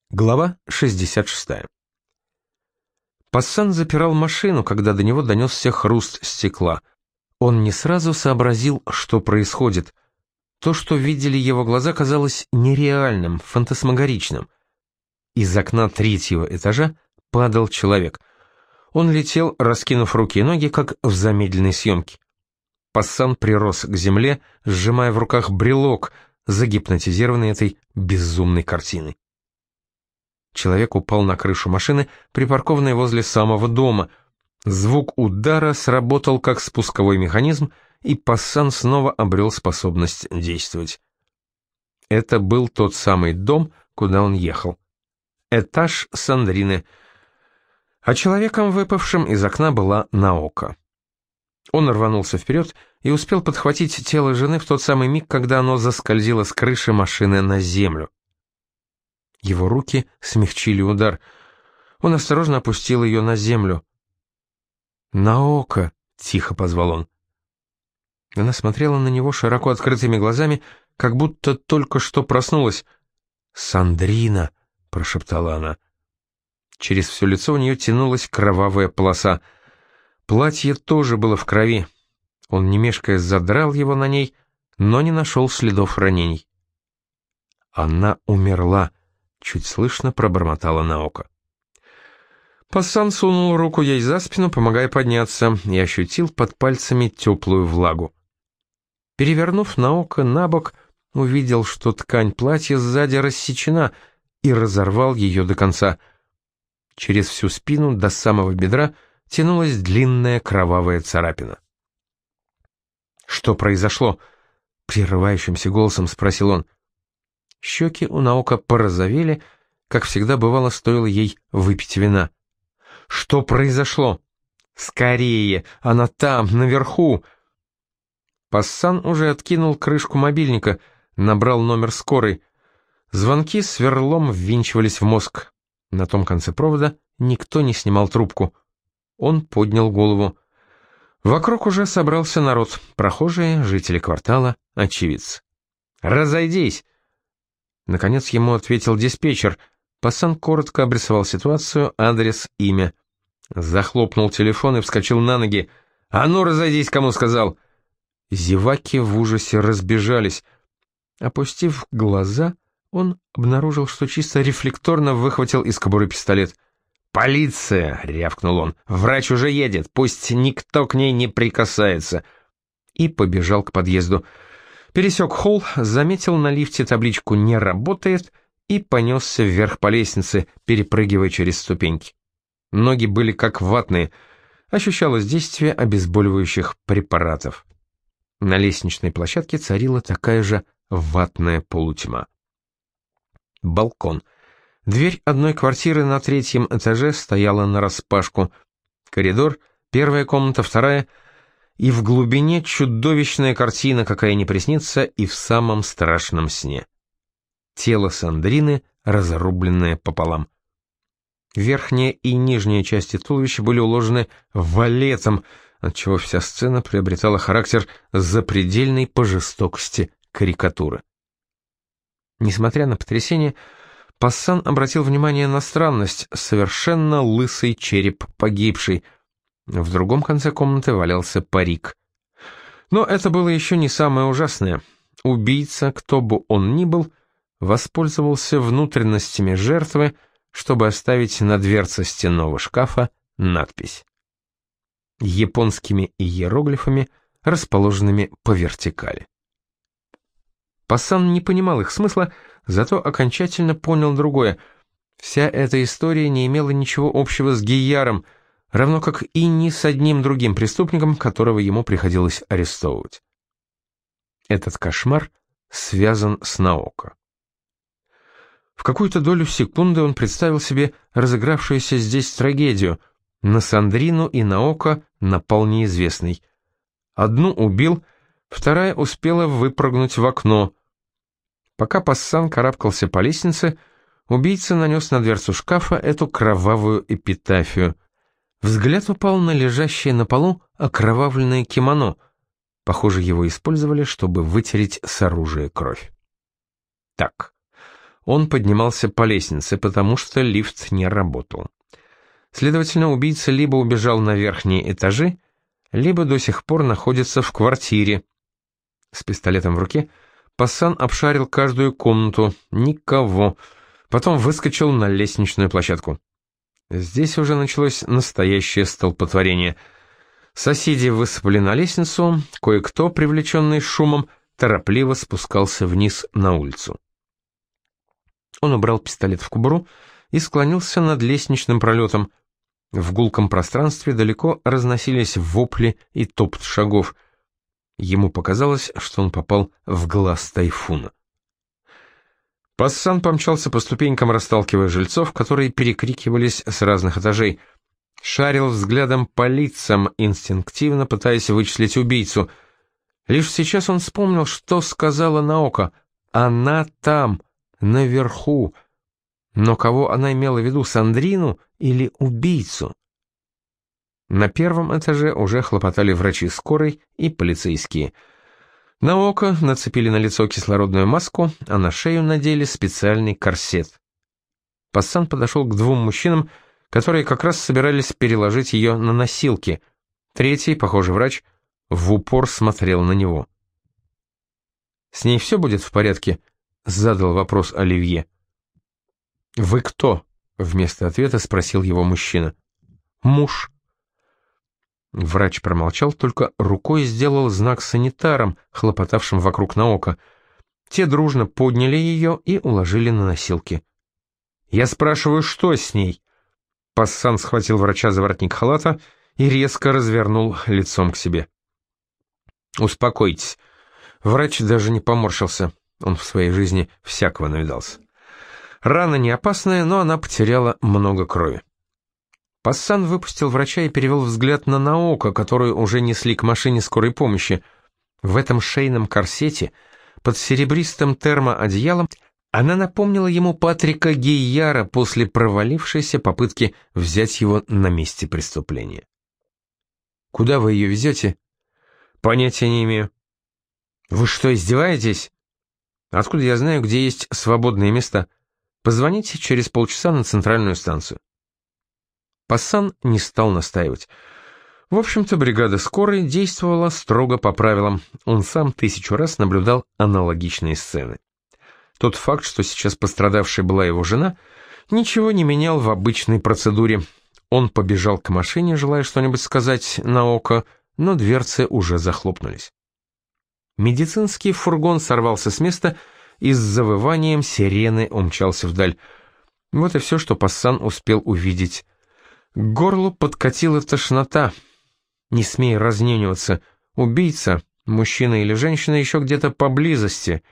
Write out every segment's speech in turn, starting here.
Глава 66. Пассан запирал машину, когда до него донесся хруст стекла. Он не сразу сообразил, что происходит. То, что видели его глаза, казалось нереальным, фантасмагоричным. Из окна 3-го этажа падал человек. Он летел, раскинув руки и ноги, как в замедленной съемке. Пассан прирос к земле, сжимая в руках брелок, загипнотизированный этой безумной картиной. Человек упал на крышу машины, припаркованной возле самого дома. Звук удара сработал как спусковой механизм, и Пассан снова обрел способность действовать. Это был тот самый дом, куда он ехал. Этаж Сандрины. А человеком, выпавшим из окна, была Наока. Он рванулся вперед и успел подхватить тело жены в тот самый миг, когда оно заскользило с крыши машины на землю. Его руки смягчили удар. Он осторожно опустил ее на землю. «Наока!» — тихо позвал он. Она смотрела на него широко открытыми глазами, как будто только что проснулась. «Сандрина!» — прошептала она. Через все лицо у нее тянулась кровавая полоса. Платье тоже было в крови. Он, не мешкая, задрал его на ней, но не нашел следов ранений. «Она умерла!» — чуть слышно пробормотала Наока. Пассан сунул руку ей за спину, помогая подняться, и ощутил под пальцами теплую влагу. Перевернув Наока на бок, увидел, что ткань платья сзади рассечена, и разорвал ее до конца. Через всю спину до самого бедра тянулась длинная кровавая царапина. «Что произошло?» — прерывающимся голосом спросил он. Щеки у Наока порозовели, как всегда бывало, стоило ей выпить вина. «Что произошло?» «Скорее! Она там, наверху!» Пассан уже откинул крышку мобильника, набрал номер скорой. Звонки сверлом ввинчивались в мозг. На том конце провода никто не снимал трубку. Он поднял голову. Вокруг уже собрался народ, прохожие, жители квартала, очевидцы. «Разойдись!» Наконец ему ответил диспетчер. Пассан коротко обрисовал ситуацию, адрес, имя. Захлопнул телефон и вскочил на ноги. «А ну, разойдись, кому сказал!» Зеваки в ужасе разбежались. Опустив глаза, он обнаружил, что чисто рефлекторно выхватил из кобуры пистолет. «Полиция!» — рявкнул он. «Врач уже едет, пусть никто к ней не прикасается!» И побежал к подъезду. Пересек холл, заметил на лифте табличку «Не работает» и понесся вверх по лестнице, перепрыгивая через ступеньки. Ноги были как ватные, ощущалось действие обезболивающих препаратов. На лестничной площадке царила такая же ватная полутьма. Балкон. Дверь одной квартиры на 3-м этаже стояла нараспашку. Коридор, первая комната, вторая — и в глубине чудовищная картина, какая не приснится и в самом страшном сне. Тело Сандрины, разрубленное пополам. Верхняя и нижняя части туловища были уложены валетом, отчего вся сцена приобретала характер запредельной по жестокости карикатуры. Несмотря на потрясение, Пассан обратил внимание на странность: совершенно лысый череп погибшей. В другом конце комнаты валялся парик. Но это было еще не самое ужасное. Убийца, кто бы он ни был, воспользовался внутренностями жертвы, чтобы оставить на дверце стенного шкафа надпись. Японскими иероглифами, расположенными по вертикали. Пассан не понимал их смысла, зато окончательно понял другое. Вся эта история не имела ничего общего с Гийяром, равно как и ни с одним другим преступником, которого ему приходилось арестовывать. Этот кошмар связан с Наока. В какую-то долю секунды он представил себе разыгравшуюся здесь трагедию. На Сандрину и Наока напал неизвестный. Одну убил, вторая успела выпрыгнуть в окно. Пока Пассан карабкался по лестнице, убийца нанес на дверцу шкафа эту кровавую эпитафию. Взгляд упал на лежащее на полу окровавленное кимоно. Похоже, его использовали, чтобы вытереть с оружия кровь. Так, Он поднимался по лестнице, потому что лифт не работал. Следовательно, убийца либо убежал на верхние этажи, либо до сих пор находится в квартире. С пистолетом в руке Пассан обшарил каждую комнату. Никого. Потом выскочил на лестничную площадку. Здесь уже началось настоящее столпотворение. Соседи высыпали на лестницу, кое-кто, привлеченный шумом, торопливо спускался вниз на улицу. Он убрал пистолет в кобуру и склонился над лестничным пролетом. В гулком пространстве далеко разносились вопли и топот шагов. Ему показалось, что он попал в глаз тайфуна. Пассан помчался по ступенькам, расталкивая жильцов, которые перекрикивались с разных этажей. Шарил взглядом по лицам, инстинктивно пытаясь вычислить убийцу. Лишь сейчас он вспомнил, что сказала Наока. Она там, наверху. Но кого она имела в виду, Сандрину или убийцу? На первом этаже уже хлопотали врачи скорой и полицейские. Наока нацепили на лицо кислородную маску, а на шею надели специальный корсет. Пассан подошел к двум мужчинам, которые как раз собирались переложить ее на носилки. Третий, похожий врач, в упор смотрел на него. «С ней все будет в порядке?» — задал вопрос Оливье. «Вы кто?» — вместо ответа спросил его мужчина. «Муж». Врач промолчал, только рукой сделал знак санитарам, хлопотавшим вокруг Наока. Те дружно подняли ее и уложили на носилки. «Я спрашиваю, что с ней?» Пассан схватил врача за воротник халата и резко развернул лицом к себе. «Успокойтесь». Врач даже не поморщился. Он в своей жизни всякого навидался. Рана не опасная, но она потеряла много крови. Пассан выпустил врача и перевел взгляд на Наока, которую уже несли к машине скорой помощи. В этом шейном корсете, под серебристым термоодеялом, она напомнила ему Патрика Гейяра после провалившейся попытки взять его на месте преступления. «Куда вы ее везете?» «Понятия не имею». «Вы что, издеваетесь?» «Откуда я знаю, где есть свободные места? Позвоните через полчаса на центральную станцию». Пассан не стал настаивать. В общем-то, бригада скорой действовала строго по правилам. Он сам 1000 раз наблюдал аналогичные сцены. Тот факт, что сейчас пострадавшей была его жена, ничего не менял в обычной процедуре. Он побежал к машине, желая что-нибудь сказать Наока, но дверцы уже захлопнулись. Медицинский фургон сорвался с места и с завыванием сирены умчался вдаль. Вот и все, что Пассан успел увидеть. К горлу подкатила тошнота. Не смей разнюниваться. Убийца, мужчина или женщина, еще где-то поблизости.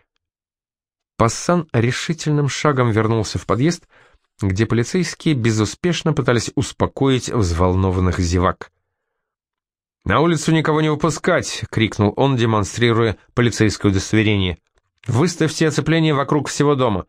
Пассан решительным шагом вернулся в подъезд, где полицейские безуспешно пытались успокоить взволнованных зевак. «На улицу никого не выпускать!» — крикнул он, демонстрируя полицейское удостоверение. «Выставьте оцепление вокруг всего дома!»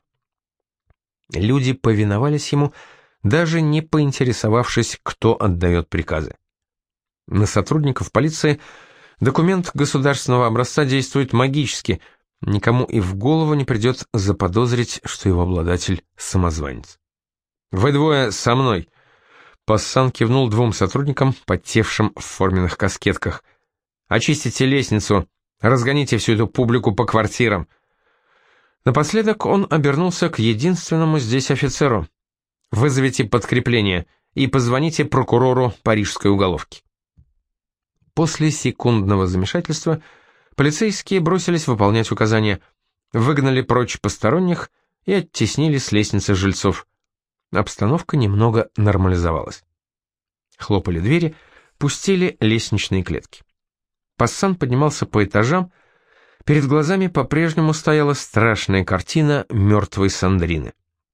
Люди повиновались ему, даже не поинтересовавшись, кто отдает приказы. На сотрудников полиции документ государственного образца действует магически, никому и в голову не придет заподозрить, что его обладатель самозванец. «Вы двое со мной!» Пассан кивнул двум сотрудникам, потевшим в форменных каскетках. «Очистите лестницу, разгоните всю эту публику по квартирам». Напоследок он обернулся к единственному здесь офицеру. «Вызовите подкрепление и позвоните прокурору парижской уголовки». После секундного замешательства полицейские бросились выполнять указания, выгнали прочь посторонних и оттеснили с лестницы жильцов. Обстановка немного нормализовалась. Хлопали двери, пустили лестничные клетки. Пассан поднимался по этажам, перед глазами по-прежнему стояла страшная картина мертвой Сандрины.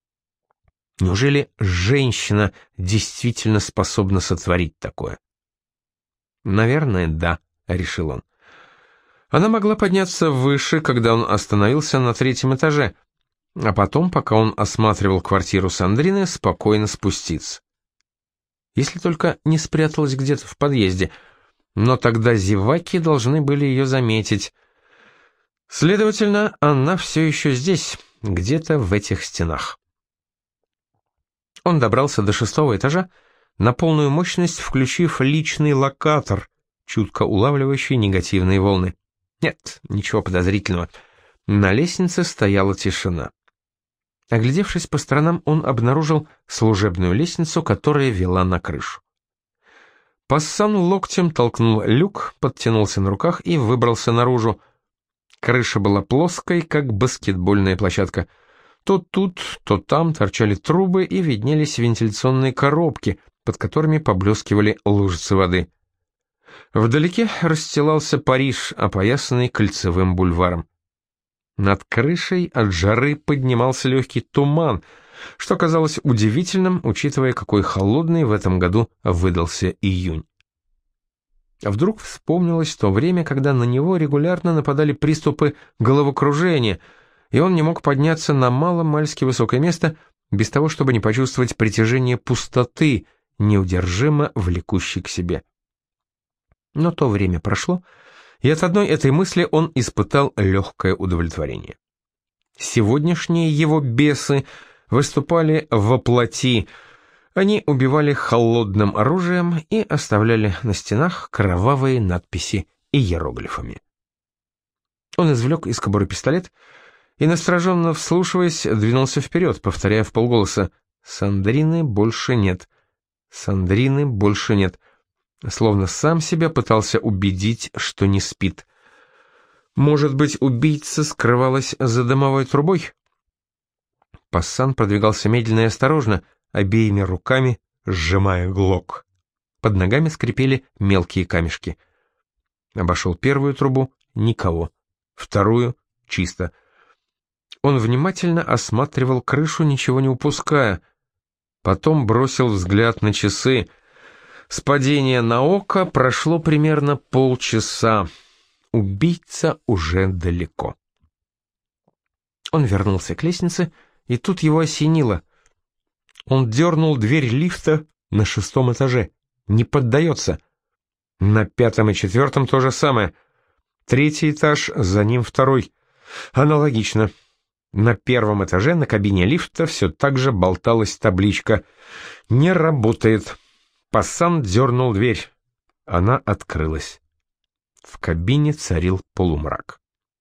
Неужели женщина действительно способна сотворить такое? «Наверное, да», — решил он. Она могла подняться выше, когда он остановился на 3-м этаже, а потом, пока он осматривал квартиру Сандрины, спокойно спуститься. Если только не спряталась где-то в подъезде, но тогда зеваки должны были ее заметить. Следовательно, она все еще здесь, где-то в этих стенах. Он добрался до 6-го этажа, на полную мощность включив личный локатор, чутко улавливающий негативные волны. Нет, ничего подозрительного. На лестнице стояла тишина. Оглядевшись по сторонам, он обнаружил служебную лестницу, которая вела на крышу. Пассан локтем толкнул люк, подтянулся на руках и выбрался наружу. Крыша была плоской, как баскетбольная площадка. То тут, то там торчали трубы и виднелись вентиляционные коробки, под которыми поблескивали лужицы воды. Вдалеке расстилался Париж, опоясанный кольцевым бульваром. Над крышей от жары поднимался легкий туман, что казалось удивительным, учитывая, какой холодный в этом году выдался июнь. Вдруг вспомнилось то время, когда на него регулярно нападали приступы головокружения, и он не мог подняться на мало-мальски высокое место без того, чтобы не почувствовать притяжение пустоты, неудержимо влекущей к себе. Но то время прошло, и от одной этой мысли он испытал легкое удовлетворение. Сегодняшние его бесы выступали воплоти. Они убивали холодным оружием и оставляли на стенах кровавые надписи иероглифами. Он извлек из кобуры пистолет и, настороженно вслушиваясь, двинулся вперед, повторяя вполголоса: «Сандрины больше нет. Сандрины больше нет», словно сам себя пытался убедить, что не спит. Может быть, убийца скрывалась за дымовой трубой? Пассан продвигался медленно и осторожно, обеими руками сжимая глок. Под ногами скрипели мелкие камешки. Обошел первую трубу — никого. Вторую — чисто. Он внимательно осматривал крышу, ничего не упуская. Потом бросил взгляд на часы. С падения на око прошло примерно полчаса. Убийца уже далеко. Он вернулся к лестнице, и тут его осенило. Он дернул дверь лифта на 6-м этаже. Не поддается. На 5-м и 4-м то же самое. 3-й этаж, за ним 2-й. Аналогично. На 1-м этаже на кабине лифта все так же болталась табличка «Не работает». Пассан дернул дверь. Она открылась. В кабине царил полумрак.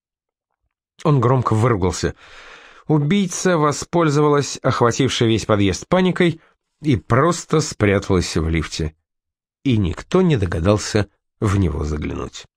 Он громко выругался. Убийца воспользовалась охватившей весь подъезд паникой и просто спряталась в лифте. И никто не догадался в него заглянуть.